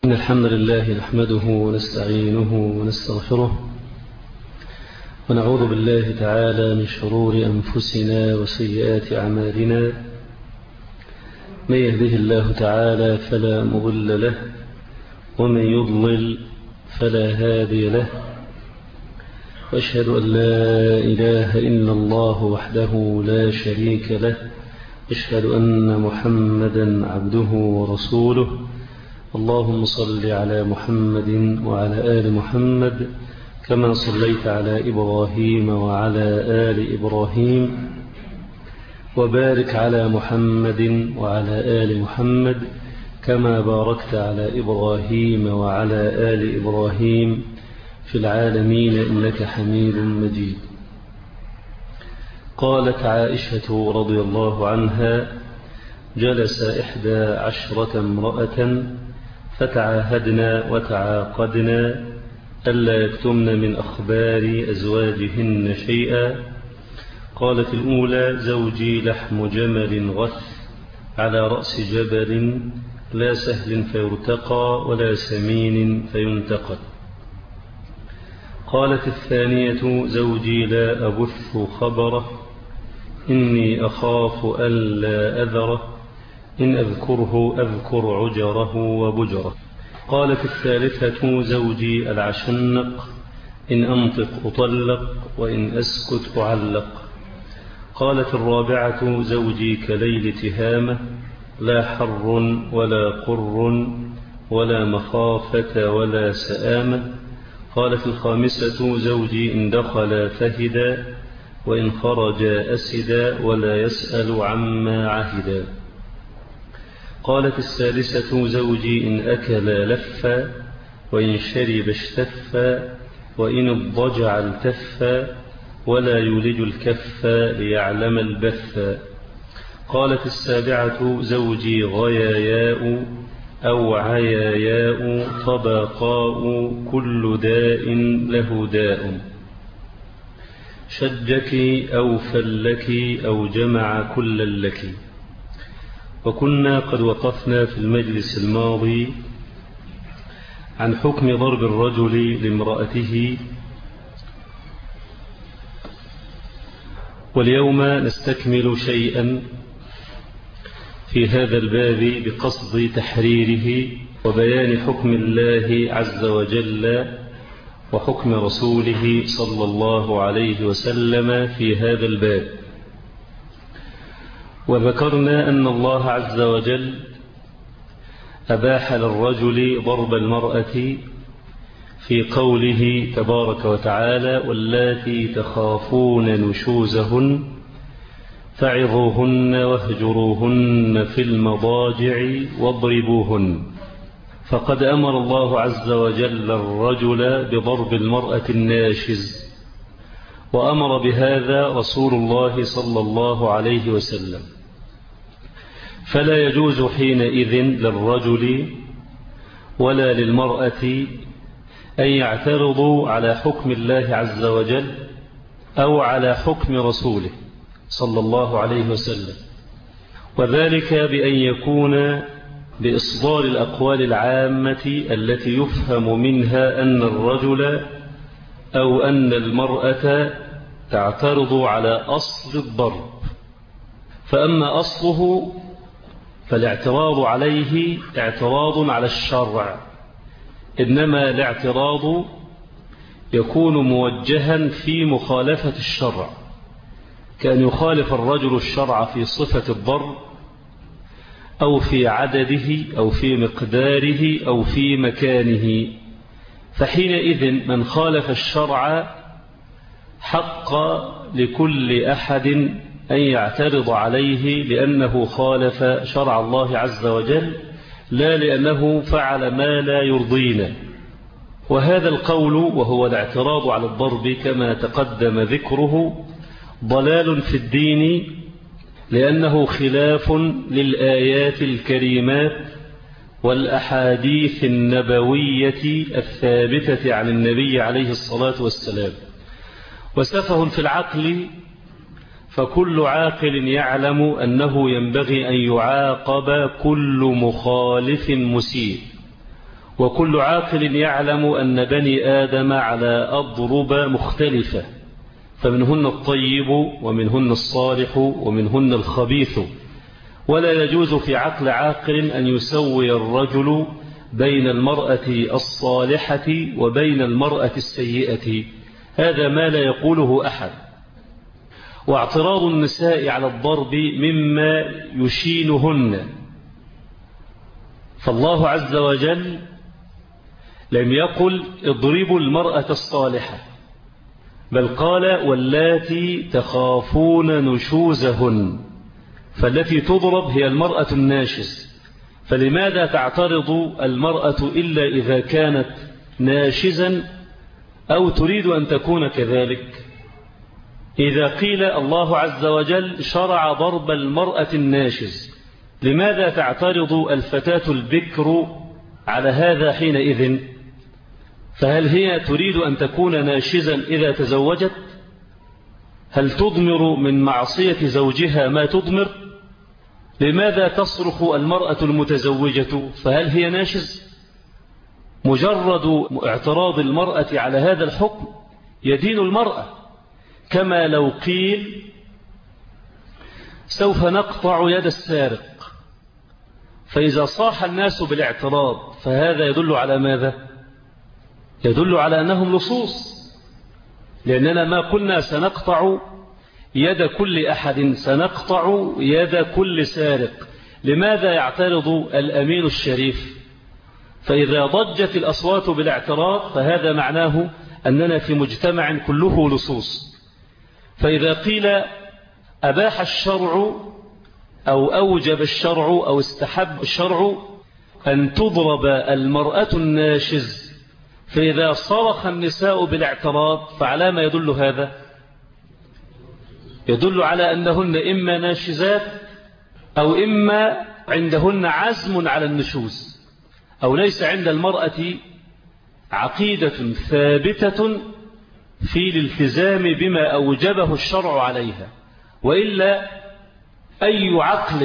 إن الحمد لله نحمده ونستعينه ونستغفره ونعوذ بالله تعالى من شرور أنفسنا وسيئات أعمالنا. من يهده الله تعالى فلا مضل له ومن يضلل فلا هادي له، وأشهد أن لا إله إلا الله وحده لا شريك له، أشهد أن محمدا عبده ورسوله. اللهم صل على محمد وعلى آل محمد كما صليت على إبراهيم وعلى آل إبراهيم، وبارك على محمد وعلى آل محمد كما باركت على إبراهيم وعلى آل إبراهيم في العالمين إنك حميد مجيد. قالت عائشة رضي الله عنها: جلس 11 امرأة فتعاهدنا وتعاقدنا ألا يكتمن من أخبار أزواجهن شيئا. قالت الأولى: زوجي لحم جمل غث على رأس جبل، لا سهل فيرتقى ولا سمين فينتقد. قالت الثانية: زوجي لا أبث خبره، إني أخاف ألا أذره، إن أذكره أذكر عجره وبجره. قالت الثالثة: زوجي العشنق، إن أنطق أطلق وإن أسكت أعلق. قالت الرابعة: زوجي كليل تهامة، لا حر ولا قر ولا مخافة ولا سآمة. قالت الخامسة: زوجي إن دخل فهدا وإن خرج أسدا ولا يسأل عما عهدا. قالت السادسة: زوجي إن أكل لفا وإن شرب اشتفا وإن اضطجع التفا ولا يولج الكف ليعلم البث. قالت السابعة: زوجي غياياء أو عياياء طبقاء، كل داء له داء، شجك أو فلك أو جمع كل لك. وكنا قد وقفنا في المجلس الماضي عن حكم ضرب الرجل لامرأته، واليوم نستكمل شيئا في هذا الباب بقصد تحريره وبيان حكم الله عز وجل وحكم رسوله صلى الله عليه وسلم في هذا الباب. وذكرنا أن الله عز وجل أباح للرجل ضرب المرأة في قوله تبارك وتعالى: واللاتي تخافون نشوزهن فعظوهن واهجروهن في المضاجع واضربوهن. فقد أمر الله عز وجل الرجل بضرب المرأة الناشز، وأمر بهذا رسول الله صلى الله عليه وسلم. فلا يجوز حينئذ للرجل ولا للمرأة أن يعترضوا على حكم الله عز وجل أو على حكم رسوله صلى الله عليه وسلم، وذلك بأن يكون بإصدار الأقوال العامة التي يفهم منها أن الرجل أو أن المرأة تعترض على أصل الضرب. فأما أصله فالاعتراض عليه اعتراض على الشرع، إنما الاعتراض يكون موجها في مخالفة الشرع، كأن يخالف الرجل الشرع في صفة الضرب أو في عدده أو في مقداره أو في مكانه. فحينئذ من خالف الشرع حق لكل أحد أن يعترض عليه لأنه خالف شرع الله عز وجل، لا لأنه فعل ما لا يرضينا. وهذا القول وهو الاعتراض على الضرب كما تقدم ذكره ضلال في الدين، لأنه خلاف للآيات الكريمات والأحاديث النبوية الثابتة عن النبي عليه الصلاة والسلام، وسفه في العقل. فكل عاقل يعلم أنه ينبغي أن يعاقب كل مخالف مسيء، وكل عاقل يعلم أن بني آدم على أضرب مختلفة، فمنهن الطيب ومنهن الصالح ومنهن الخبيث، ولا يجوز في عقل عاقل أن يسوي الرجل بين المرأة الصالحة وبين المرأة السيئة، هذا ما لا يقوله أحد. واعتراض النساء على الضرب مما يشينهن، فالله عز وجل لم يقل اضربوا المرأة الصالحة، بل قال واللاتي تخافون نشوزهن، فالتي تضرب هي المرأة الناشز. فلماذا تعترض المرأة إلا إذا كانت ناشزا أو تريد أن تكون كذلك؟ إذا قيل الله عز وجل شرع ضرب المرأة الناشز، لماذا تعترض الفتاة البكر على هذا حينئذ؟ فهل هي تريد أن تكون ناشزا إذا تزوجت؟ هل تضمر من معصية زوجها ما تضمر؟ لماذا تصرخ المرأة المتزوجة؟ فهل هي ناشز؟ مجرد اعتراض المرأة على هذا الحكم يدين المرأة، كما لو قيل سوف نقطع يد السارق، فإذا صاح الناس بالاعتراض فهذا يدل على ماذا؟ يدل على أنهم لصوص، لأننا ما قلنا سنقطع يد كل أحد، سنقطع يد كل سارق. لماذا يعترض الأمين الشريف؟ فإذا ضجت الأصوات بالاعتراض فهذا معناه أننا في مجتمع كله لصوص. فإذا قيل أباح الشرع أو أوجب الشرع أو استحب الشرع أن تضرب المرأة الناشز، فإذا صرخ النساء بالاعتراض فعلى ما يدل هذا؟ يدل على أنهن إما ناشزات أو إما عندهن عزم على النشوز، أو ليس عند المرأة عقيدة ثابتة في الالتزام بما أوجبه الشرع عليها. وإلا أي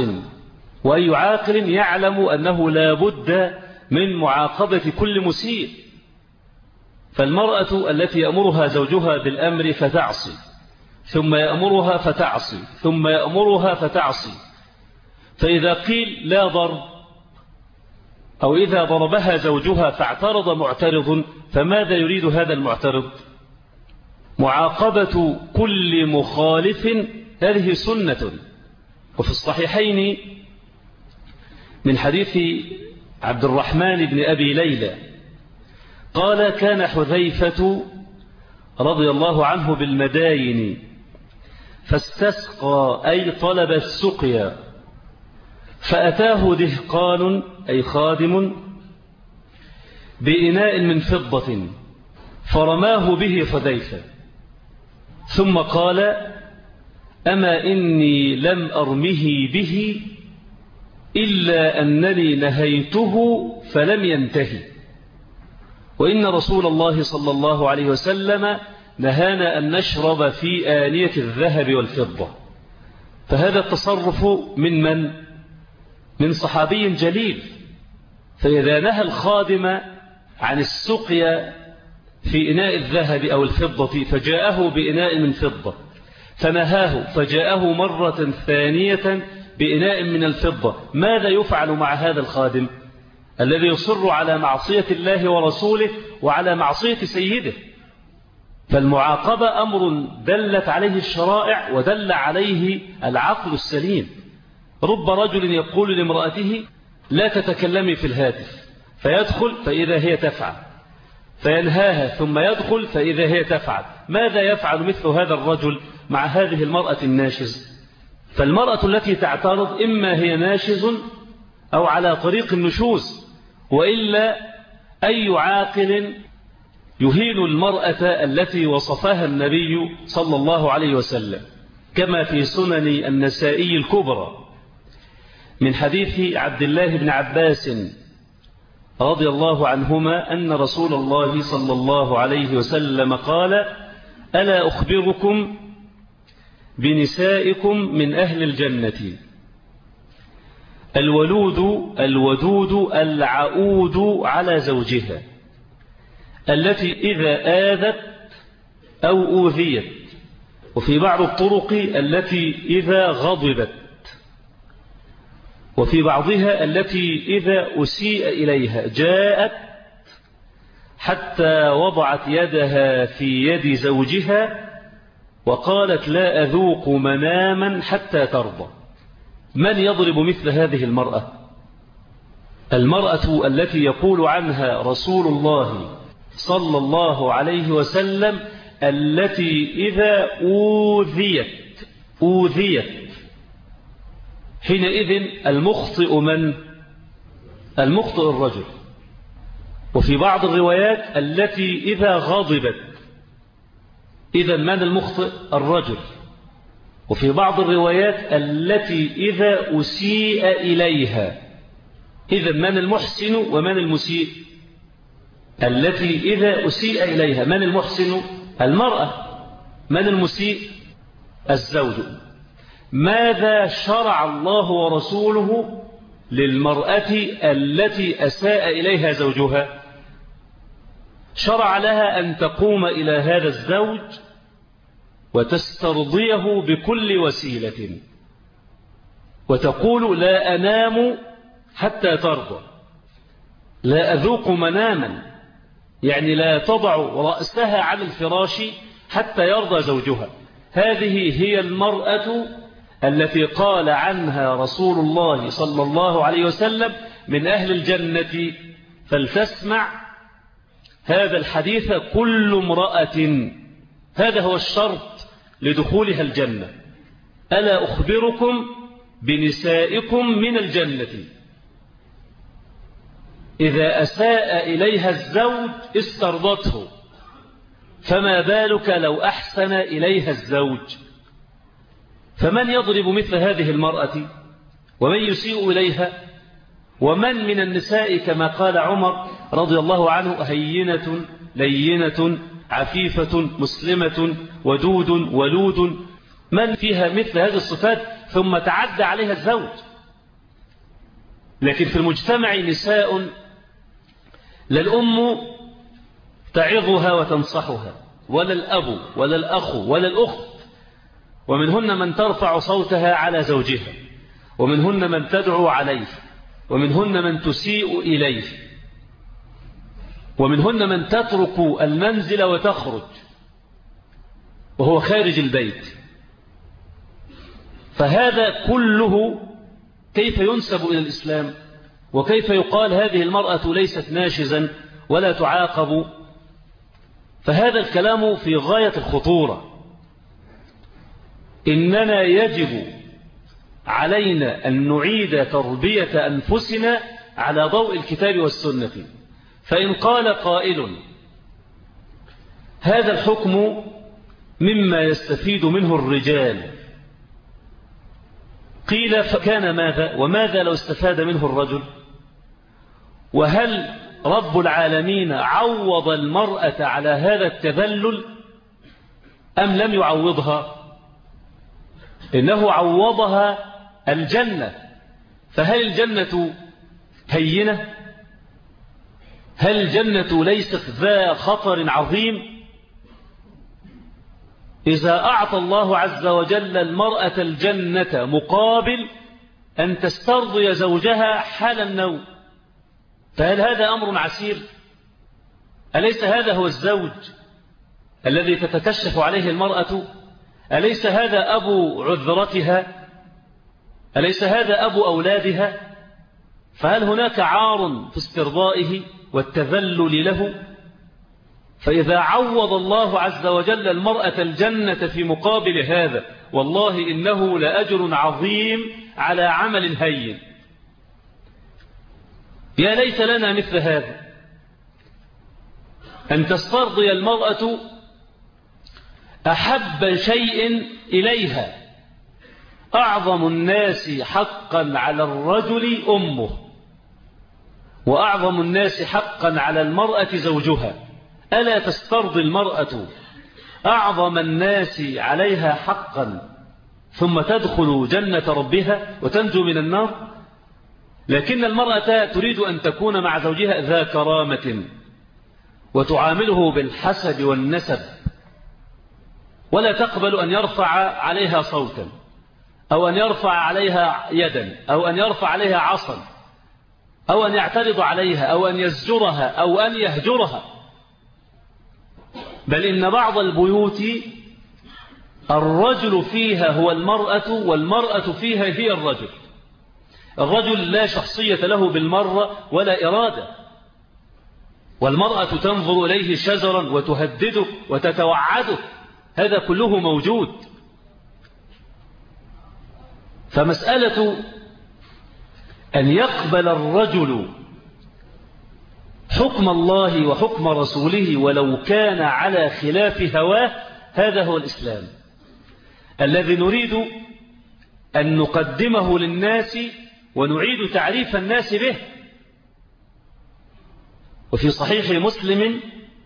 عاقل يعلم أنه لا بد من معاقبة كل مسيء. فالمرأة التي يأمرها زوجها بالأمر فتعصي، ثم يأمرها فتعصي، ثم يأمرها فتعصي، فإذا قيل لا ضرب أو إذا ضربها زوجها فاعترض معترض، فماذا يريد هذا المعترض؟ معاقبة كل مخالف، هذه سنة. وفي الصحيحين من حديث عبد الرحمن بن أبي ليلى قال كان حذيفة رضي الله عنه بالمداين فاستسقى أي طلب السقيا، فأتاه دهقان أي خادم بإناء من فضة فرماه به حذيفة، ثم قال أما إني لم أرمه به إلا أنني نهيته فلم ينتهي، وإن رسول الله صلى الله عليه وسلم نهانا أن نشرب في آنية الذهب والفضة. فهذا التصرف من صحابي جليل. فإذا نهى الخادم عن السقيا في إناء الذهب أو الفضة فجاءه بإناء من فضة، فنهاه فجاءه مرة ثانية بإناء من الفضة، ماذا يفعل مع هذا الخادم الذي يصر على معصية الله ورسوله وعلى معصية سيده؟ فالمعاقبة أمر دلت عليه الشرائع ودل عليه العقل السليم. رب رجل يقول لامرأته لا تتكلمي في الهاتف، فيدخل فإذا هي تفعل، فينهاها ثم يدخل فإذا هي تفعل. ماذا يفعل مثل هذا الرجل مع هذه المرأة الناشز؟ فالمرأة التي تعترض إما هي ناشز أو على طريق النشوز، وإلا أي عاقل يهين المرأة التي وصفها النبي صلى الله عليه وسلم، كما في سنن النسائي الكبرى من حديث عبد الله بن عباس رضي الله عنهما أن رسول الله صلى الله عليه وسلم قال ألا أخبركم بنسائكم من أهل الجنة؟ الودود العؤود على زوجها، التي إذا آذت أو أوذيت، وفي بعض الطرق التي إذا غضبت، وفي بعضها التي إذا أسيء إليها جاءت حتى وضعت يدها في يد زوجها وقالت لا أذوق مناما حتى ترضى. من يضرب مثل هذه المرأة؟ المرأة التي يقول عنها رسول الله صلى الله عليه وسلم التي إذا أوذيت، حينئذ المخطئ من؟ المخطئ الرجل. وفي بعض الروايات التي إذا غضبت، إذا من المخطئ؟ الرجل. وفي بعض الروايات التي إذا أسيء إليها، إذا من المحسن ومن المسيء؟ التي إذا أسيء إليها. من المحسن؟ المرأة. من المسيء؟ الزوج. ماذا شرع الله ورسوله للمرأة التي أساء إليها زوجها؟ شرع لها أن تقوم إلى هذا الزوج وتسترضيه بكل وسيلة، وتقول لا أنام حتى ترضى، لا أذوق مناما، يعني لا تضع رأسها على الفراش حتى يرضى زوجها. هذه هي المرأة التي قال عنها رسول الله صلى الله عليه وسلم من أهل الجنة. فلتسمع هذا الحديث كل امرأة، هذا هو الشرط لدخولها الجنة. ألا أخبركم بنسائكم من الجنة؟ إذا أساء إليها الزوج استرضته، فما بالك لو أحسن إليها الزوج؟ فمن يضرب مثل هذه المرأة؟ ومن يسيء إليها؟ ومن من النساء كما قال عمر رضي الله عنه هينة لينة عفيفة مسلمة ودود ولود، من فيها مثل هذه الصفات ثم تعدى عليها الزوج؟ لكن في المجتمع نساء لا الأم تعظها وتنصحها، ولا الأب ولا الأخ ولا الأخت، ومنهن من ترفع صوتها على زوجها، ومنهن من تدعو عليه، ومنهن من تسيء إليه، ومنهن من تترك المنزل وتخرج وهو خارج البيت. فهذا كله كيف ينسب إلى الإسلام؟ وكيف يقال هذه المرأة ليست ناشزا ولا تعاقب؟ فهذا الكلام في غاية الخطورة. إننا يجب علينا أن نعيد تربية أنفسنا على ضوء الكتاب والسنة. فإن قال قائل هذا الحكم مما يستفيد منه الرجال، قيل فكان ماذا؟ وماذا لو استفاد منه الرجل؟ وهل رب العالمين عوض المرأة على هذا التذلل أم لم يعوضها؟ إنه عوضها الجنة. فهل الجنة هينة؟ هل الجنة ليست ذا خطر عظيم؟ إذا أعطى الله عز وجل المرأة الجنة مقابل أن تسترضي زوجها حال النوم، فهل هذا أمر عسير؟ أليس هذا هو الزوج الذي تتكشف عليه المرأة؟ أليس هذا أبو عذرتها؟ أليس هذا أبو أولادها؟ فهل هناك عار في استرضائه والتذلل له؟ فإذا عوض الله عز وجل المرأة الجنة في مقابل هذا، والله إنه لأجر عظيم على عمل هين. يا ليت لنا مثل هذا، أن تسترضي المرأة أحب شيء إليها. أعظم الناس حقا على الرجل أمه، وأعظم الناس حقا على المرأة زوجها. ألا تسترضي المرأة أعظم الناس عليها حقا ثم تدخل جنة ربها وتنجو من النار؟ لكن المرأة تريد أن تكون مع زوجها ذا كرامة وتعامله بالحسب والنسب، ولا تقبل أن يرفع عليها صوتا أو أن يرفع عليها يدا أو أن يرفع عليها عصا أو أن يعترض عليها أو أن يزجرها أو أن يهجرها. بل إن بعض البيوت الرجل فيها هو المرأة والمرأة فيها هي الرجل. الرجل لا شخصية له بالمرة ولا إرادة، والمرأة تنظر إليه شزرا وتهدده وتتوعده، هذا كله موجود. فمسألة أن يقبل الرجل حكم الله وحكم رسوله ولو كان على خلاف هواه، هذا هو الإسلام الذي نريد أن نقدمه للناس ونعيد تعريف الناس به. وفي صحيح مسلم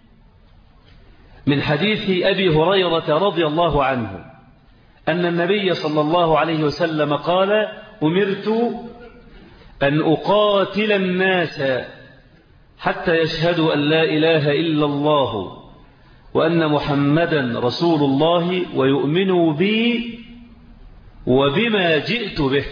من حديث أبي هريرة رضي الله عنه أن النبي صلى الله عليه وسلم قال: أمرت أن أقاتل الناس حتى يشهدوا أن لا إله إلا الله وأن محمدا رسول الله ويؤمنوا بي وبما جئت به.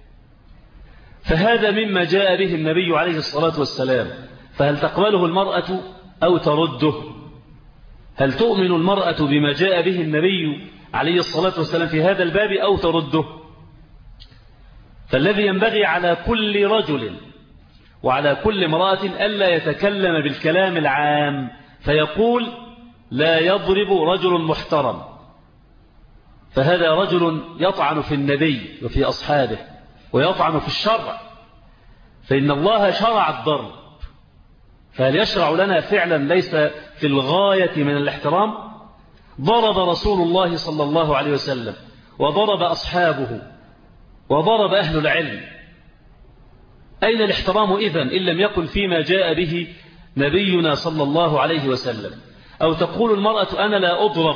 فهذا مما جاء به النبي عليه الصلاة والسلام، فهل تقبله المرأة أو ترده؟ هل تؤمن المرأة بما جاء به النبي عليه الصلاة والسلام في هذا الباب أو ترده؟ فالذي ينبغي على كل رجل وعلى كل امرأة ألا يتكلم بالكلام العام فيقول: لا يضرب رجل محترم، فهذا رجل يطعن في النبي وفي أصحابه ويطعن في الشرع، فإن الله شرع الضرب، فهل يشرع لنا فعلا ليس في الغاية من الاحترام؟ ضرب رسول الله صلى الله عليه وسلم وضرب أصحابه وضرب أهل العلم. أين الاحترام إذن إن لم يكن فيما جاء به نبينا صلى الله عليه وسلم؟ أو تقول المرأة: أنا لا أضرب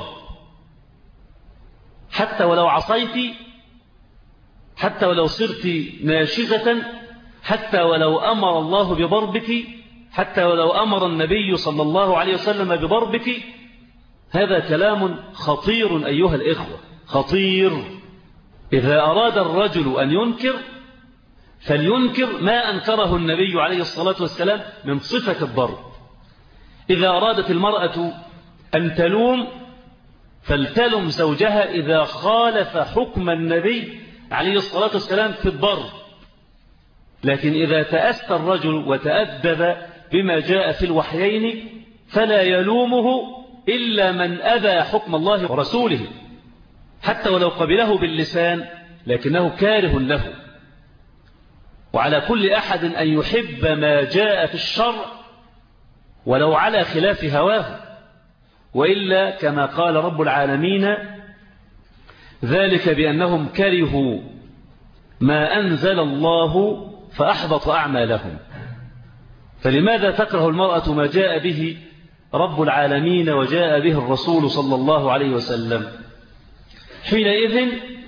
حتى ولو عصيت، حتى ولو صرت ناشزة، حتى ولو أمر الله بضربك، حتى ولو أمر النبي صلى الله عليه وسلم بضربك. هذا كلام خطير أيها الإخوة، خطير. إذا أراد الرجل أن ينكر فلينكر ما أنكره النبي عليه الصلاة والسلام من صفة الضرب. إذا أرادت المرأة أن تلوم فلتلم زوجها إذا خالف حكم النبي عليه الصلاة والسلام في الضرب. لكن إذا تأسى الرجل وتأدب بما جاء في الوحيين فلا يلومه إلا من أبى حكم الله ورسوله، حتى ولو قبله باللسان لكنه كاره له. وعلى كل أحد أن يحب ما جاء في الشرع ولو على خلاف هواه، وإلا كما قال رب العالمين: ذلك بأنهم كرهوا ما أنزل الله فأحبط أعمالهم. فلماذا تكره المرأة ما جاء به رب العالمين وجاء به الرسول صلى الله عليه وسلم؟ حينئذ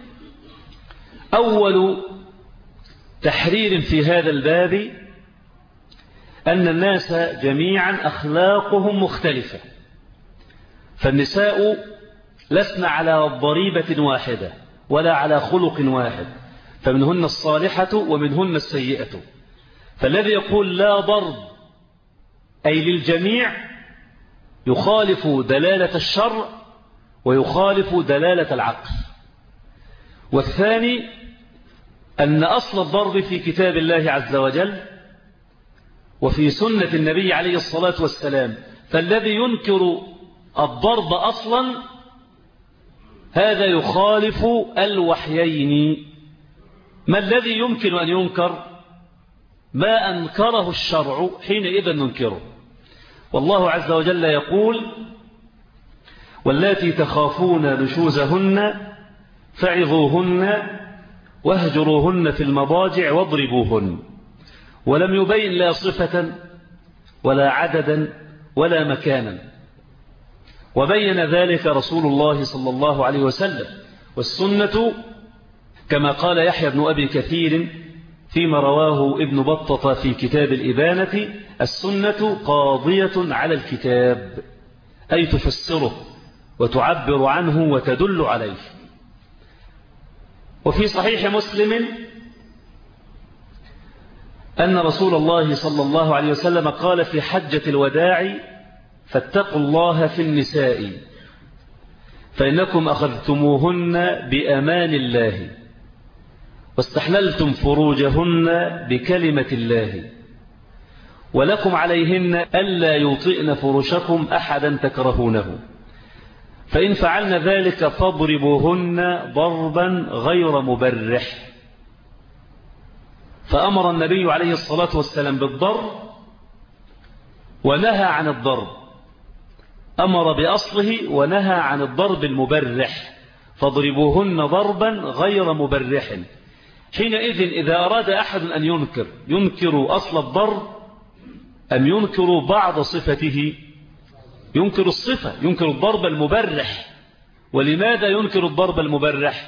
أول تحرير في هذا الباب أن الناس جميعا أخلاقهم مختلفة، فالنساء لسن على ضريبة واحدة ولا على خلق واحد، فمنهن الصالحة ومنهن السيئة. فالذي يقول لا ضرب أي للجميع يخالف دلالة الشرع ويخالف دلالة العقل. والثاني أن أصل الضرب في كتاب الله عز وجل وفي سنة النبي عليه الصلاة والسلام، فالذي ينكر الضرب أصلا هذا يخالف الوحيين. ما الذي يمكن أن ينكر؟ ما أنكره الشرع حينئذ ننكره. والله عز وجل يقول: واللاتي تخافون نشوزهن فعظوهن واهجروهن في المضاجع واضربوهن. ولم يبين لا صفة ولا عددا ولا مكانا، وبين ذلك رسول الله صلى الله عليه وسلم. والسنة كما قال يحيى بن أبي كثير فيما رواه ابن بطة في كتاب الإبانة: السنة قاضية على الكتاب، أي تفسره وتعبر عنه وتدل عليه. وفي صحيح مسلم أن رسول الله صلى الله عليه وسلم قال في حجة الوداع: فاتقوا الله في النساء فإنكم أخذتموهن بأمان الله واستحللتم فروجهن بكلمة الله، ولكم عليهن ألا يوطئن فرشكم أحدا تكرهونه، فإن فعلن ذلك فاضربوهن ضربا غير مبرح. فأمر النبي عليه الصلاة والسلام بالضرب ونهى عن الضرب، أمر بأصله ونهى عن الضرب المبرح، فاضربوهن ضربا غير مبرح. حينئذ إذا أراد أحد أن ينكر أصل الضرب أم ينكر بعض صفته؟ ينكر الصفة، ينكر الضرب المبرح. ولماذا ينكر الضرب المبرح؟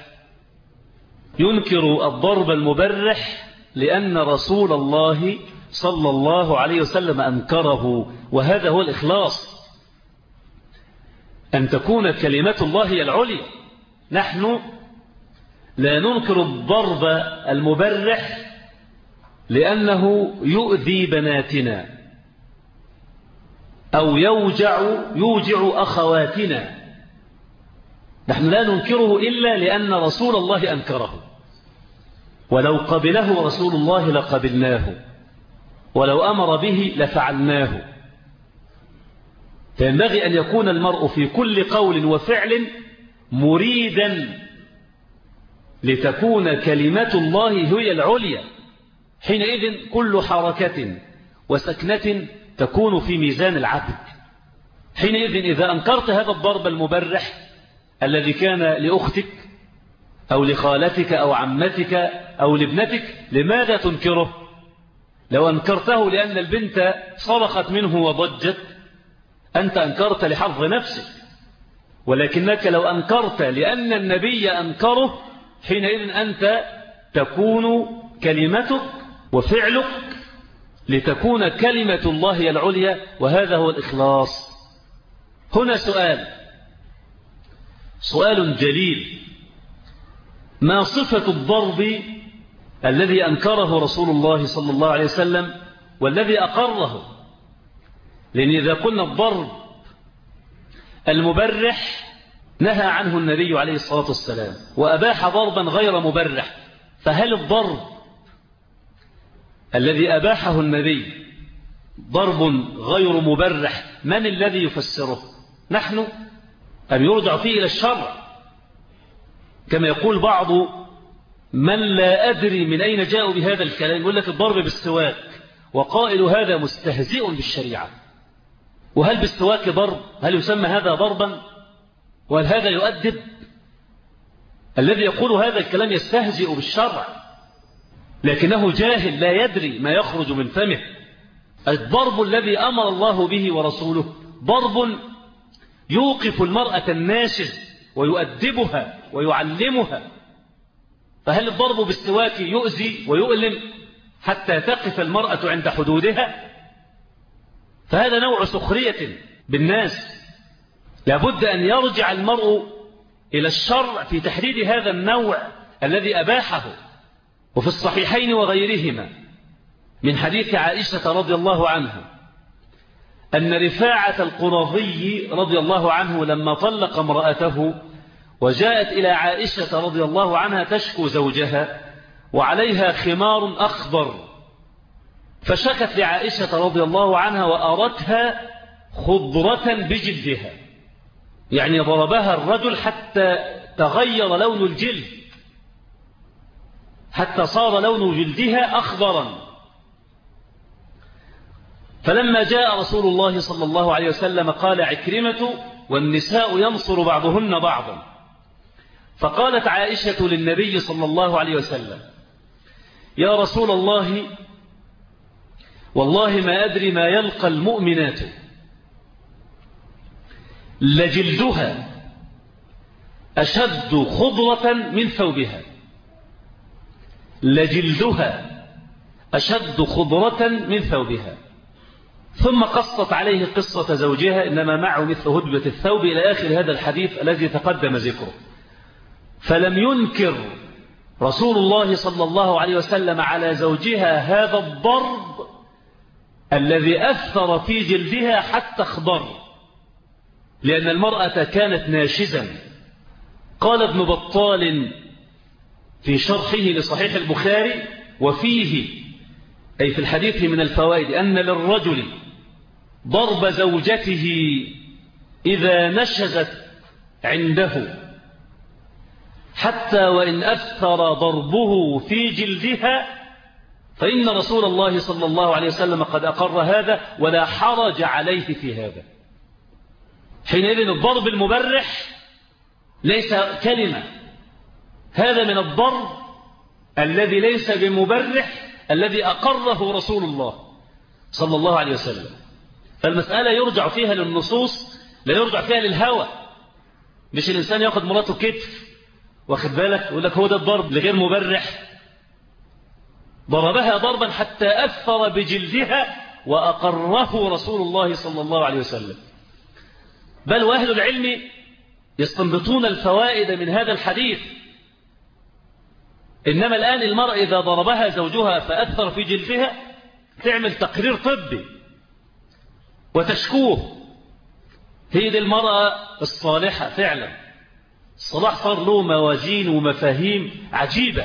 ينكر الضرب المبرح لأن رسول الله صلى الله عليه وسلم أنكره، وهذا هو الإخلاص، أن تكون كلمة الله هي العليا. نحن لا ننكر الضرب المبرح لأنه يؤذي بناتنا أو يوجع أخواتنا، نحن لا ننكره إلا لأن رسول الله أنكره، ولو قبله رسول الله لقبلناه، ولو أمر به لفعلناه. فينبغي أن يكون المرء في كل قول وفعل مريدا لتكون كلمة الله هي العليا. حينئذ كل حركة وسكنة تكون في ميزان العبد. حينئذ إذا أنكرت هذا الضرب المبرح الذي كان لأختك أو لخالتك أو عمتك أو لابنتك، لماذا تنكره؟ لو أنكرته لأن البنت صرخت منه وضجت، أنت أنكرت لحظ نفسك، ولكنك لو أنكرت لأن النبي أنكره، حينئذ أنت تكون كلمتك وفعلك لتكون كلمة الله العليا، وهذا هو الإخلاص. هنا سؤال جليل: ما صفة الضرب الذي أنكره رسول الله صلى الله عليه وسلم والذي أقره؟ لأن إذا قلنا الضرب المبرح نهى عنه النبي عليه الصلاة والسلام وأباح ضربا غير مبرح، فهل الضرب الذي أباحه النبي ضرب غير مبرح من الذي يفسره؟ نحن أم يرجع فيه إلى الشرع؟ كما يقول بعض من لا أدري من أين جاءوا بهذا الكلام، يقول لك الضرب بالسواك، وقائل هذا مستهزئ بالشريعة. وهل بالسواك ضرب؟ هل يسمى هذا ضربا؟ وهل هذا يؤدب؟ الذي يقول هذا الكلام يستهزئ بالشرع، لكنه جاهل لا يدري ما يخرج من فمه. الضرب الذي أمر الله به ورسوله ضرب يوقف المرأة الناشز ويؤدبها ويعلمها. فهل الضرب بالسواك يؤذي ويؤلم حتى تقف المرأة عند حدودها؟ فهذا نوع سخرية بالناس. لابد أن يرجع المرء إلى الشرع في تحديد هذا النوع الذي أباحه. وفي الصحيحين وغيرهما من حديث عائشة رضي الله عنها أن رفاعة القرظي رضي الله عنه لما طلق امرأته وجاءت إلى عائشة رضي الله عنها تشكو زوجها وعليها خمار أخضر، فشكت لعائشة رضي الله عنها وأرتها خضرة بجلدها، يعني ضربها الرجل حتى تغير لون الجلد، حتى صار لون جلدها أخضرا. فلما جاء رسول الله صلى الله عليه وسلم قال عكرمة: والنساء ينصر بعضهن بعضا. فقالت عائشة للنبي صلى الله عليه وسلم: يا رسول الله، والله ما أدري ما يلقى المؤمنات، لجلدها أشد خضرة من ثوبها، لجلدها أشد خضرة من ثوبها. ثم قصت عليه قصة زوجها إنما معه مثل هدبة الثوب إلى آخر هذا الحديث الذي تقدم ذكره. فلم ينكر رسول الله صلى الله عليه وسلم على زوجها هذا الضرب الذي أثر في جلدها حتى اخضر، لأن المرأة كانت ناشزا. قال ابن بطال في شرحه لصحيح البخاري: وفيه أي في الحديث من الفوائد أن للرجل ضرب زوجته إذا نشزت عنده حتى وإن أثر ضربه في جلدها، فإن رسول الله صلى الله عليه وسلم قد أقر هذا ولا حرج عليه في هذا. حينئذ الضرب المبرح ليس كلمة، هذا من الضرب الذي ليس بمبرح الذي أقره رسول الله صلى الله عليه وسلم. فالمسألة يرجع فيها للنصوص، لا يرجع فيها للهوى. مش الإنسان يأخذ مراته كتف، واخد بالك، يقول لك هو ده الضرب لغير مبرح. ضربها ضربا حتى أثر بجلدها وأقره رسول الله صلى الله عليه وسلم. بل وأهل العلم يستنبطون الفوائد من هذا الحديث. إنما الآن المرأة إذا ضربها زوجها فأثر في جلدها تعمل تقرير طبي وتشكوه. هي دي المرأة الصالحة فعلا. الصلاح صار له موازين ومفاهيم عجيبة.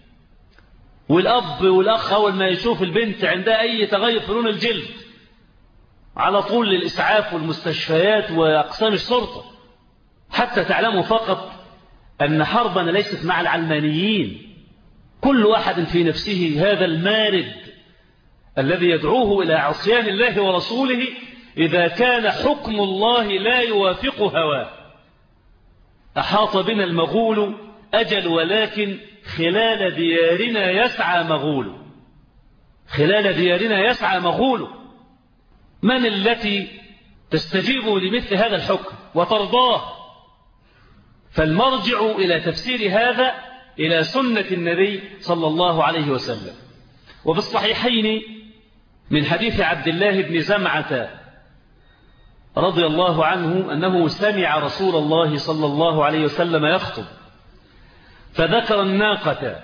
والأب والأخ أول ما يشوف البنت عندها أي تغير في لون الجلد على طول للإسعاف والمستشفيات وأقسام الشرطة، حتى تعلموا فقط أن حربنا ليست مع العلمانيين. كل واحد في نفسه هذا المارد الذي يدعوه إلى عصيان الله ورسوله إذا كان حكم الله لا يوافق هواه. أحاط بنا المغول أجل ولكن خلال ديارنا يسعى مغول. خلال ديارنا يسعى مغول. من التي تستجيب لمثل هذا الحكم وترضاه؟ فالمرجع إلى تفسير هذا إلى سنة النبي صلى الله عليه وسلم. وفي الصحيحين من حديث عبد الله بن زمعة رضي الله عنه أنه سمع رسول الله صلى الله عليه وسلم يخطب فذكر الناقة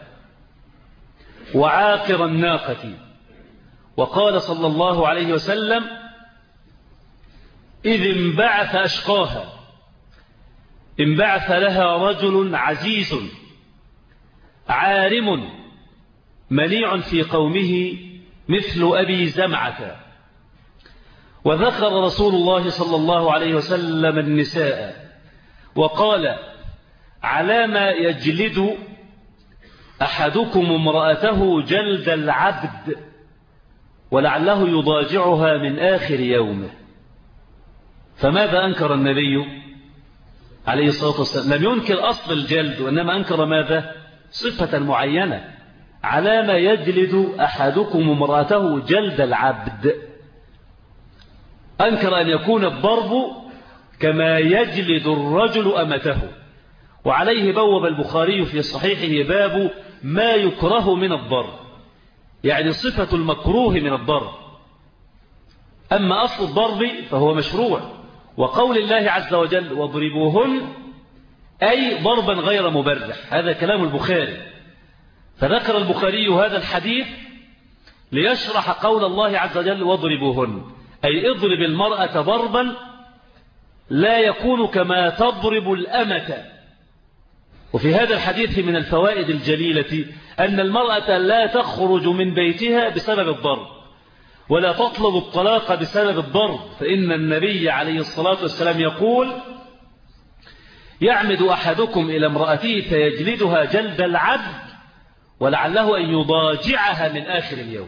وعاقر الناقة، وقال صلى الله عليه وسلم: إذ انبعث أشقاها، انبعث لها رجل عزيز عارم منيع في قومه مثل أبي زمعة. وذكر رسول الله صلى الله عليه وسلم النساء وقال: على ما يجلد أحدكم امرأته جلد العبد ولعله يضاجعها من آخر يومه. فماذا أنكر النبي عليه الصلاة والسلام؟ لم ينكر أصل الجلد، وإنما أنكر ماذا؟ صفة معينة. على ما يجلد أحدكم امرأته جلد العبد. أنكر أن يكون الضرب كما يجلد الرجل أمته. وعليه بوب البخاري في صحيحه باب ما يكره من الضرب، يعني صفة المكروه من الضرب. أما أصل الضرب فهو مشروع، وقول الله عز وجل: واضربوهن، أي ضربا غير مبرح. هذا كلام البخاري. فذكر البخاري هذا الحديث ليشرح قول الله عز وجل: واضربوهن، أي اضرب المرأة ضربا لا يكون كما تضرب الأمة. وفي هذا الحديث من الفوائد الجليلة أن المرأة لا تخرج من بيتها بسبب الضرب، ولا تطلب الطلاق بسبب الضرب، فإن النبي عليه الصلاة والسلام يقول: يعمد أحدكم إلى امرأته فيجلدها جلد العبد ولعله أن يضاجعها من آخر اليوم.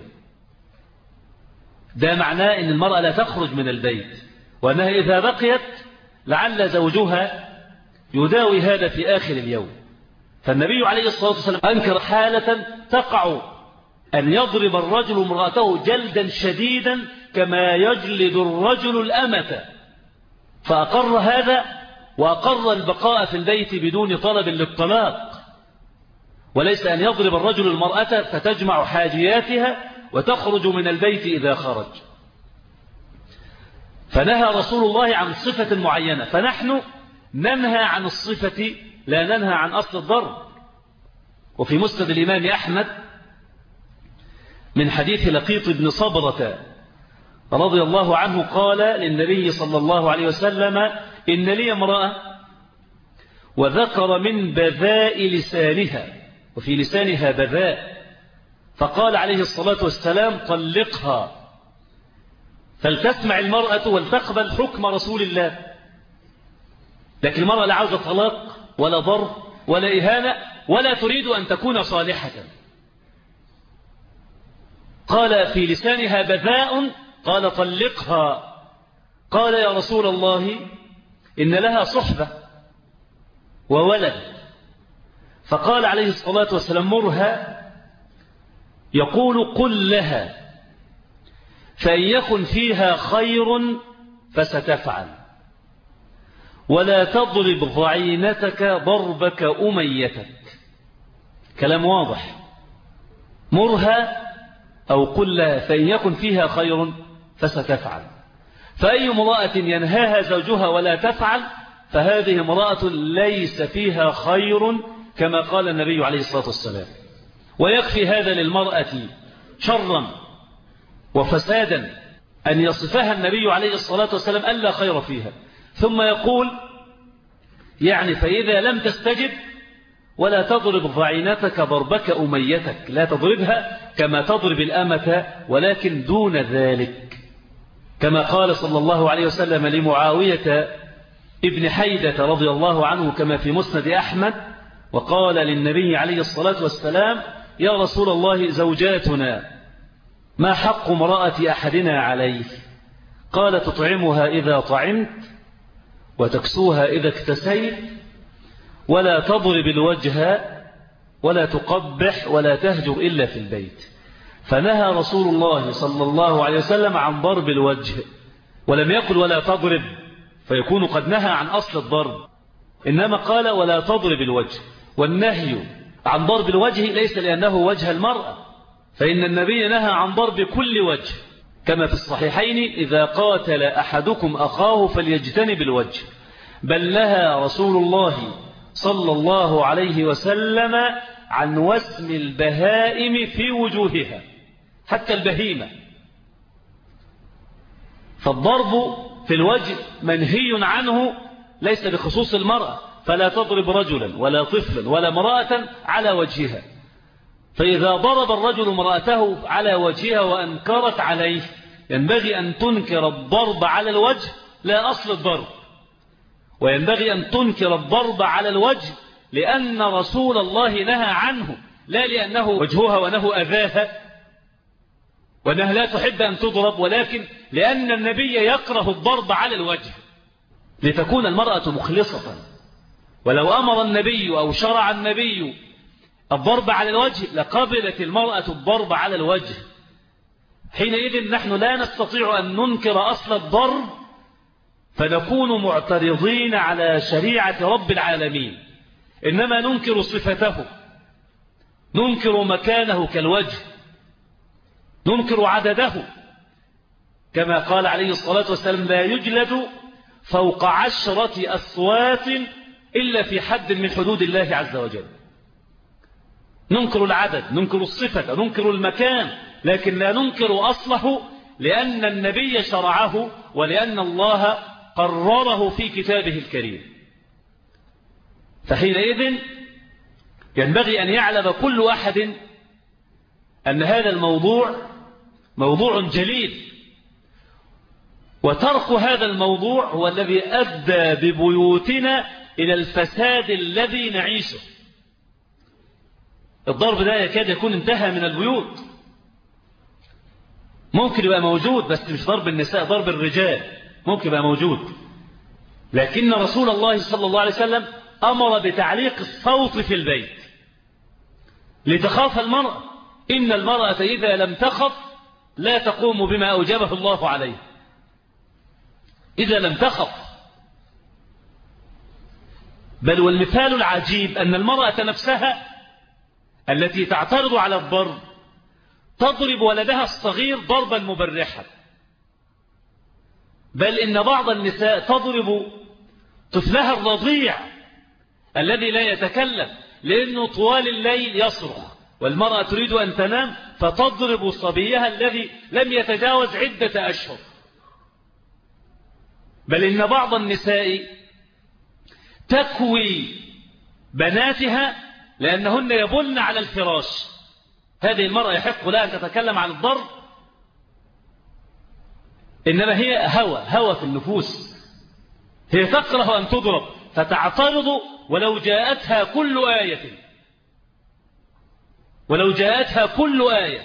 ده معناه أن المرأة لا تخرج من البيت، وأنها إذا بقيت لعل زوجها يداوي هذا في آخر اليوم. فالنبي عليه الصلاة والسلام أنكر حالة تقع أن يضرب الرجل امرأته جلدا شديدا كما يجلد الرجل الأمة، فأقر هذا وأقر البقاء في البيت بدون طلب للطلاق، وليس أن يضرب الرجل المرأة فتجمع حاجياتها وتخرج من البيت إذا خرج. فنهى رسول الله عن صفة معينة، فنحن ننهى عن الصفة لا ننهى عن أصل الضرب. وفي مسند الإمام أحمد من حديث لقيط بن صبرة رضي الله عنه قال للنبي صلى الله عليه وسلم: إن لي امرأة، وذكر من بذاء لسانها، وفي لسانها بذاء، فقال عليه الصلاة والسلام: طلقها. فلتسمع المرأة ولتقبل حكم رسول الله. لكن المرأة لا عاوزة طلاق ولا ضرب ولا إهانة ولا تريد أن تكون صالحة. قال: في لسانها بذاء، قال: طلقها. قال: يا رسول الله إن لها صحبة وولد. فقال عليه الصلاة والسلام: مرها. يقول: قل لها فإن يكن فيها خير فستفعل، ولا تضرب ضعينتك ضربك أميتك. كلام واضح. مرها أو قل لها فإن يكن فيها خير فستفعل. فأي امرأة ينهاها زوجها ولا تفعل فهذه امرأة ليس فيها خير، كما قال النبي عليه الصلاة والسلام. ويكفي هذا للمرأة شرا وفسادا أن يصفها النبي عليه الصلاة والسلام ألا خير فيها. ثم يقول: يعني فإذا لم تستجب ولا تضرب ضعينتك ضربك أميتك، لا تضربها كما تضرب الأمة ولكن دون ذلك، كما قال صلى الله عليه وسلم لمعاوية ابن حيدة رضي الله عنه كما في مسند أحمد، وقال للنبي عليه الصلاة والسلام: يا رسول الله زوجاتنا ما حق امرأة أحدنا عليه؟ قال: تطعمها إذا طعمت وتكسوها إذا اكتسيت ولا تضرب الوجه ولا تقبح ولا تهجر إلا في البيت. فنهى رسول الله صلى الله عليه وسلم عن ضرب الوجه، ولم يقل ولا تضرب فيكون قد نهى عن أصل الضرب، إنما قال ولا تضرب الوجه. والنهي عن ضرب الوجه ليس لأنه وجه المرأة، فإن النبي نهى عن ضرب كل وجه، كما في الصحيحين: إذا قاتل أحدكم أخاه فليجتنب الوجه. بل نهى رسول الله صلى الله عليه وسلم عن وسم البهائم في وجوهها، حتى البهيمة. فالضرب في الوجه منهي عنه ليس بخصوص المرأة، فلا تضرب رجلا ولا طفلا ولا امرأة على وجهها. فإذا ضرب الرجل امرأته على وجهها وأنكرت عليه ينبغي أن تنكر الضرب على الوجه لا أصل الضرب، وينبغي أن تنكر الضرب على الوجه لأن رسول الله نهى عنه، لا لأنه وجهها وأنه أذاها وأنها لا تحب أن تضرب، ولكن لأن النبي يكره الضرب على الوجه لتكون المرأة مخلصة. ولو أمر النبي أو شرع النبي الضرب على الوجه لقبلت المرأة الضرب على الوجه. حينئذ نحن لا نستطيع أن ننكر أصل الضرب، فنكون معترضين على شريعة رب العالمين، إنما ننكر صفته، ننكر مكانه كالوجه، ننكر عدده، كما قال عليه الصلاة والسلام: لا يجلد فوق 10 أصوات إلا في حد من حدود الله عز وجل. ننكر العدد، ننكر الصفة، ننكر المكان، لكن لا ننكر أصله، لأن النبي شرعه ولأن الله قرره في كتابه الكريم. فحينئذ ينبغي أن يعلم كل أحد أن هذا الموضوع موضوع جليل، وترك هذا الموضوع هو الذي أدى ببيوتنا إلى الفساد الذي نعيشه. الضرب ده يكاد يكون انتهى من البيوت. ممكن يبقى موجود بس مش ضرب النساء، ضرب الرجال ممكن يبقى موجود، لكن رسول الله صلى الله عليه وسلم أمر بتعليق الصوت في البيت لتخاف المرأة. إن المرأة إذا لم تخف لا تقوم بما أوجبه الله عليه، إذا لم تخف. بل والمثال العجيب أن المرأة نفسها التي تعترض على الضرب تضرب ولدها الصغير ضربا مبرحا، بل إن بعض النساء تضرب طفلها الرضيع الذي لا يتكلم لأنه طوال الليل يصرخ، والمرأة تريد أن تنام فتضرب صبيها الذي لم يتجاوز عدة أشهر. بل إن بعض النساء تكوي بناتها لأنهن يبلن على الفراش. هذه المرأة يحق لها أن تتكلم عن الضرب، إنما هي هوى في النفوس، هي تكره أن تضرب فتعترض ولو جاءتها كل آية، ولو جاءتها كل آية.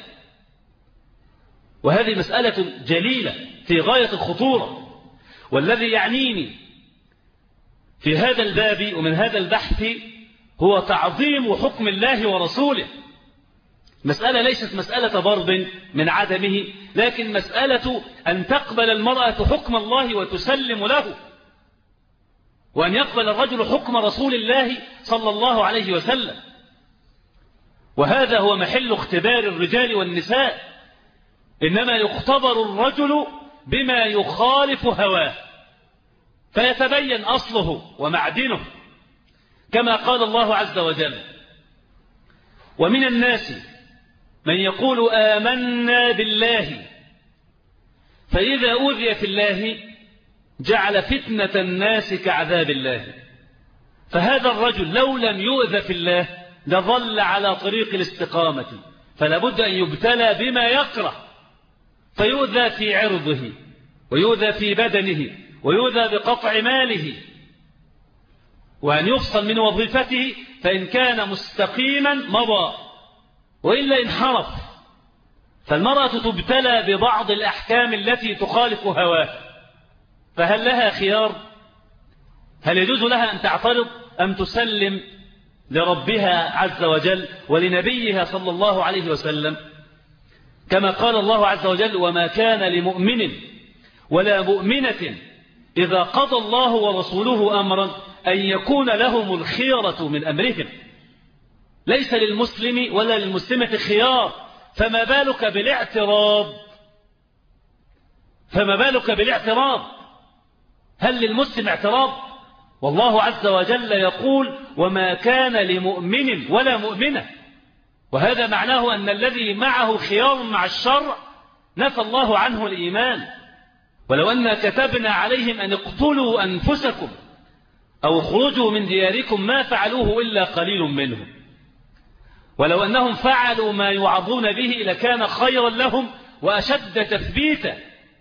وهذه مسألة جليلة في غاية الخطورة، والذي يعنيني في هذا الباب ومن هذا البحث هو تعظيم حكم الله ورسوله. مسألة ليست مسألة ضرب من عدمه، لكن مسألة أن تقبل المرأة حكم الله وتسلم له، وأن يقبل الرجل حكم رسول الله صلى الله عليه وسلم. وهذا هو محل اختبار الرجال والنساء، إنما يختبر الرجل بما يخالف هواه فيتبين أصله ومعدنه، كما قال الله عز وجل: ومن الناس من يقول آمنا بالله فإذا أوذي في الله جعل فتنة الناس كعذاب الله. فهذا الرجل لو لم يؤذى في الله لظل على طريق الاستقامة، فلابد أن يبتلى بما يكره، فيؤذى في عرضه ويؤذى في بدنه ويؤذى بقطع ماله، وأن يفصل من وظيفته، فإن كان مستقيما مضى وإلا انحرف. فالمرأة تبتلى ببعض الأحكام التي تخالف هواه، فهل لها خيار؟ هل يجوز لها أن تعترض أم تسلم لربها عز وجل ولنبيها صلى الله عليه وسلم؟ كما قال الله عز وجل: وما كان لمؤمن ولا مؤمنة إذا قضى الله ورسوله أمرا أن يكون لهم الخيرة من أمرهم. ليس للمسلم ولا للمسلمة خيار، فما بالك بالاعتراض؟ فما بالك بالاعتراض؟ هل للمسلم اعتراض؟ والله عز وجل يقول: وما كان لمؤمن ولا مؤمنة، وهذا معناه أن الذي معه خيار مع الشرع نفى الله عنه الإيمان. ولو أن كتبنا عليهم أن اقتلوا أنفسكم أو اخرجوا من دياركم ما فعلوه إلا قليل منهم، ولو أنهم فعلوا ما يوعظون به لكان خيرا لهم وأشد تثبيتا.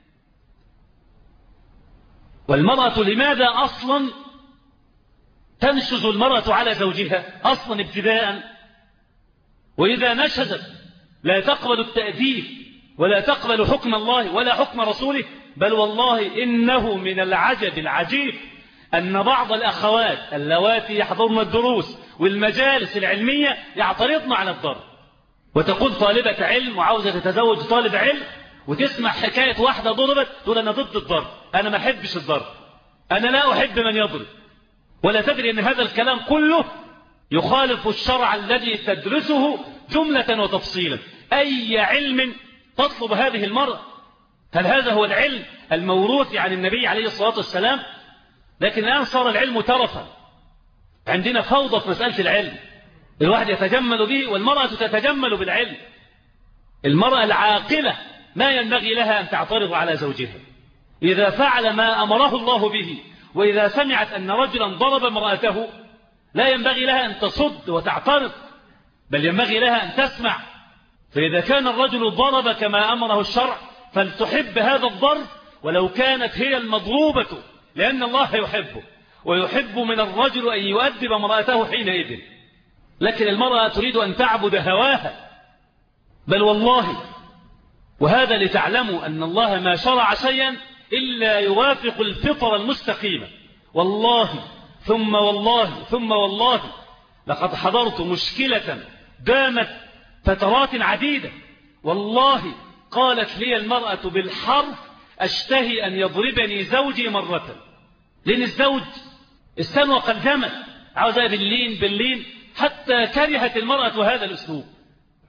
والمرأة لماذا أصلا تنشز المرأة على زوجها أصلا ابتداء؟ وإذا نشزت لا تقبل التأديب ولا تقبل حكم الله ولا حكم رسوله. بل والله إنه من العجب العجيب أن بعض الأخوات اللواتي يحضرن الدروس والمجالس العلمية يعترضن على الضرب، وتقول طالبة علم وعاوزة تتزوج طالب علم وتسمع حكاية واحدة ضربت تقول أنا ضد الضرب، أنا ما أحبش الضرب، أنا لا أحب من يضرب، ولا تدري أن هذا الكلام كله يخالف الشرع الذي تدرسه جملة وتفصيلا. أي علم تطلب هذه المرأة؟ هل هذا هو العلم الموروث عن النبي عليه الصلاة والسلام؟ لكن الآن صار العلم ترفا، عندنا فوضى في مسألة العلم، الواحد يتجمل به والمرأة تتجمل بالعلم. المرأة العاقلة ما ينبغي لها أن تعترض على زوجها إذا فعل ما أمره الله به، وإذا سمعت أن رجلا ضرب امرأته لا ينبغي لها أن تصد وتعترض، بل ينبغي لها أن تسمع. فإذا كان الرجل ضرب كما أمره الشرع فلتحب هذا الضرب ولو كانت هي المضروبة، لأن الله يحبه ويحب من الرجل أن يؤدب امرأته حينئذ. لكن المرأة تريد أن تعبد هواها. بل والله، وهذا لتعلموا أن الله ما شرع شيئا إلا يوافق الفطر المستقيمة. والله ثم والله ثم والله لقد حضرت مشكلة دامت فترات عديدة، والله قالت لي المرأة بالحرف: أشتهي أن يضربني زوجي مرة، لأن الزوج استنوق الجمل، عاوزة باللين، حتى كرهت المرأة هذا الأسلوب.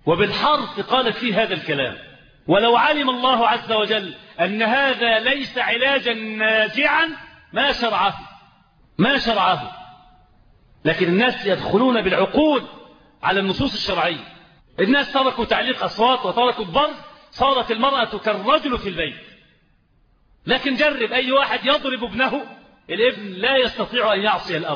وبالحرف قالت فيه هذا الكلام. ولو علم الله عز وجل أن هذا ليس علاجا ناجعا ما شرعه. لكن الناس يدخلون بالعقول على النصوص الشرعية. الناس تركوا تعليق أصوات وتركوا الضرب، صارت المرأة كالرجل في البيت. لكن جرب أي واحد يضرب ابنه، الابن لا يستطيع أن يعصي الأب.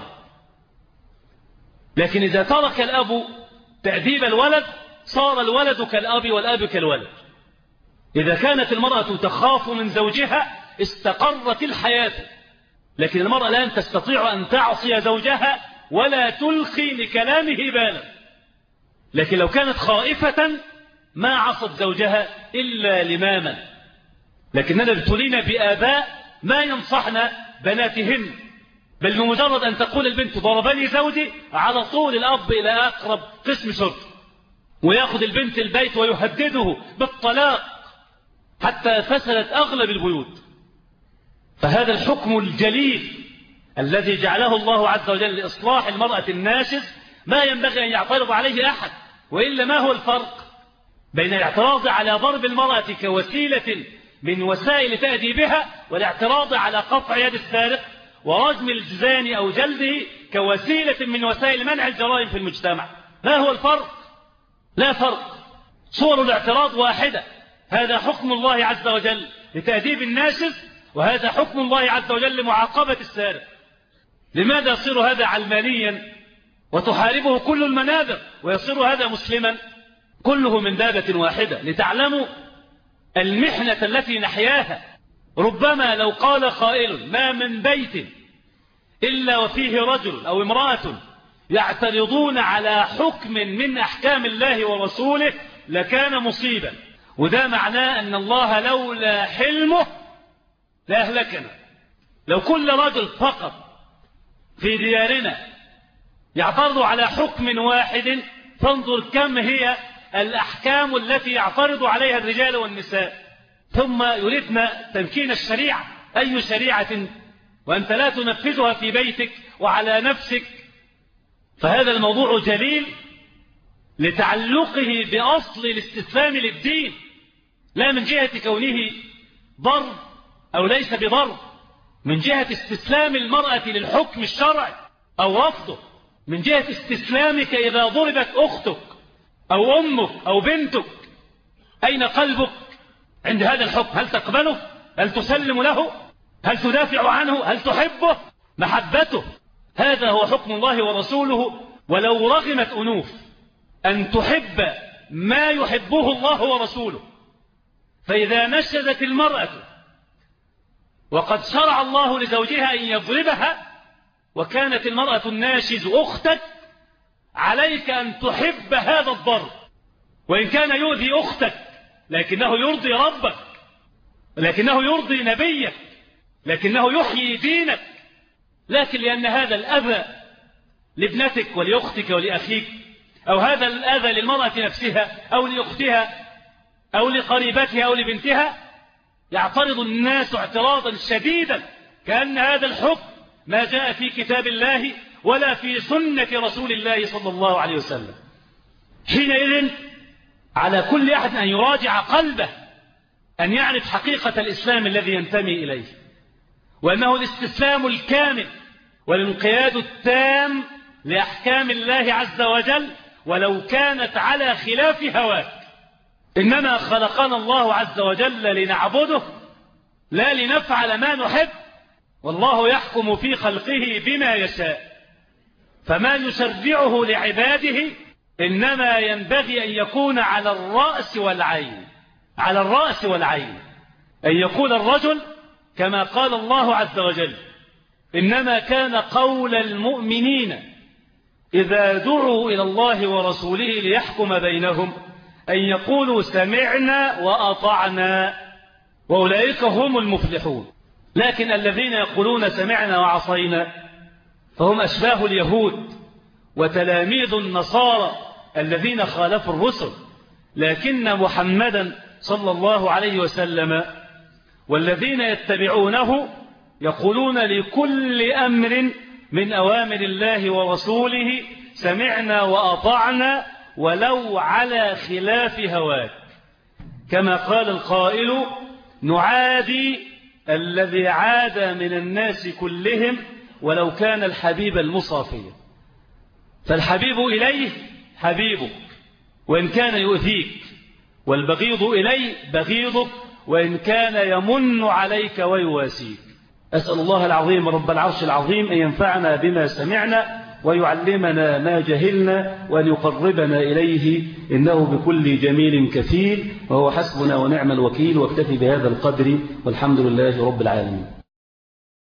لكن إذا ترك الأب تأديب الولد صار الولد كالأب والأب كالولد. إذا كانت المرأة تخاف من زوجها استقرت الحياة. لكن المرأة الآن تستطيع أن تعصي زوجها ولا تلقي لكلامه بالا. لكن لو كانت خائفة ما عصت زوجها إلا لماما. لكننا ابتلينا بآباء ما ينصحن بناتهن، بل بمجرد أن تقول البنت ضربني زوجي على طول الأب إلى أقرب قسم شرطة ويأخذ البنت البيت ويهدده بالطلاق حتى فسدت أغلب البيوت. فهذا الحكم الجليل الذي جعله الله عز وجل لإصلاح المرأة الناشز ما ينبغي أن يعترض عليه أحد. وإلا ما هو الفرق بين الاعتراض على ضرب المرأة كوسيلة من وسائل تأديبها والاعتراض على قطع يد السارق ورجم الزاني أو جلده كوسيلة من وسائل منع الجرائم في المجتمع؟ ما هو الفرق؟ لا فرق. صور الاعتراض واحدة. هذا حكم الله عز وجل لتأديب الناشز، وهذا حكم الله عز وجل لمعاقبة السارق. لماذا يصير هذا علمانيا وتحاربه كل المنابر ويصير هذا مسلما؟ كله من بابة واحدة، لتعلموا المحنة التي نحياها. ربما لو قال قائل ما من بيت إلا وفيه رجل أو امرأة يعترضون على حكم من أحكام الله ورسوله لكان مصيبا. وده معناه أن الله لولا حلمه لأهلكنا. لو كل رجل فقط في ديارنا يعترض على حكم واحد فانظر كم هي الأحكام التي يعترض عليها الرجال والنساء. ثم يريدنا تمكين الشريعة. أي شريعة وأنت لا تنفذها في بيتك وعلى نفسك؟ فهذا الموضوع جليل لتعلقه بأصل الاستسلام للدين، لا من جهة كونه ضرب أو ليس بضرب، من جهة استسلام المرأة للحكم الشرعي أو رفضه، من جهة استسلامك إذا ضربت أختك أو أمك أو بنتك. أين قلبك عند هذا الحكم؟ هل تقبله؟ هل تسلم له؟ هل تدافع عنه؟ هل تحبه؟ محبته. هذا هو حكم الله ورسوله. ولو رغمت أنوف أن تحب ما يحبه الله ورسوله، فإذا نشزت المرأة وقد شرع الله لزوجها أن يضربها وكانت المرأة الناشز أختك، عليك أن تحب هذا الضرب، وإن كان يؤذي أختك لكنه يرضي ربك، لكنه يرضي نبيك، لكنه يحيي دينك. لكن لأن هذا الأذى لابنتك ولأختك ولأخيك، أو هذا الأذى للمرأة نفسها أو لأختها أو لقريبتها أو لبنتها، يعترض الناس اعتراضا شديدا كأن هذا الحكم ما جاء في كتاب الله ولا في سنة رسول الله صلى الله عليه وسلم. حينئذ على كل أحد أن يراجع قلبه، أن يعرف حقيقة الإسلام الذي ينتمي إليه، وأنه الاستسلام الكامل والانقياد التام لأحكام الله عز وجل ولو كانت على خلاف هواك. إنما خلقنا الله عز وجل لنعبده لا لنفعل ما نحب، والله يحكم في خلقه بما يشاء. فما يشرعه لعباده إنما ينبغي أن يكون على الرأس والعين، على الرأس والعين. أن يقول الرجل كما قال الله عز وجل: إنما كان قول المؤمنين إذا دعوا إلى الله ورسوله ليحكم بينهم أن يقولوا سمعنا وأطعنا وأولئك هم المفلحون. لكن الذين يقولون سمعنا وعصينا فهم أشباه اليهود وتلاميذ النصارى الذين خالفوا الرسل. لكن محمدا صلى الله عليه وسلم والذين يتبعونه يقولون لكل أمر من أوامر الله ورسوله سمعنا وأطعنا ولو على خلاف هواك، كما قال القائل: نعادي الذي عاد من الناس كلهم ولو كان الحبيب المصافية. فالحبيب إليه حبيبك وإن كان يؤذيك، والبغيض إليه بغيضك وإن كان يمن عليك ويواسيك. أسأل الله العظيم رب العرش العظيم أن ينفعنا بما سمعنا ويعلمنا ما جهلنا وأن يقربنا إليه، إنه بكل جميل كفيل، وهو حسبنا ونعم الوكيل. واكتفي بهذا القدر، والحمد لله رب العالمين.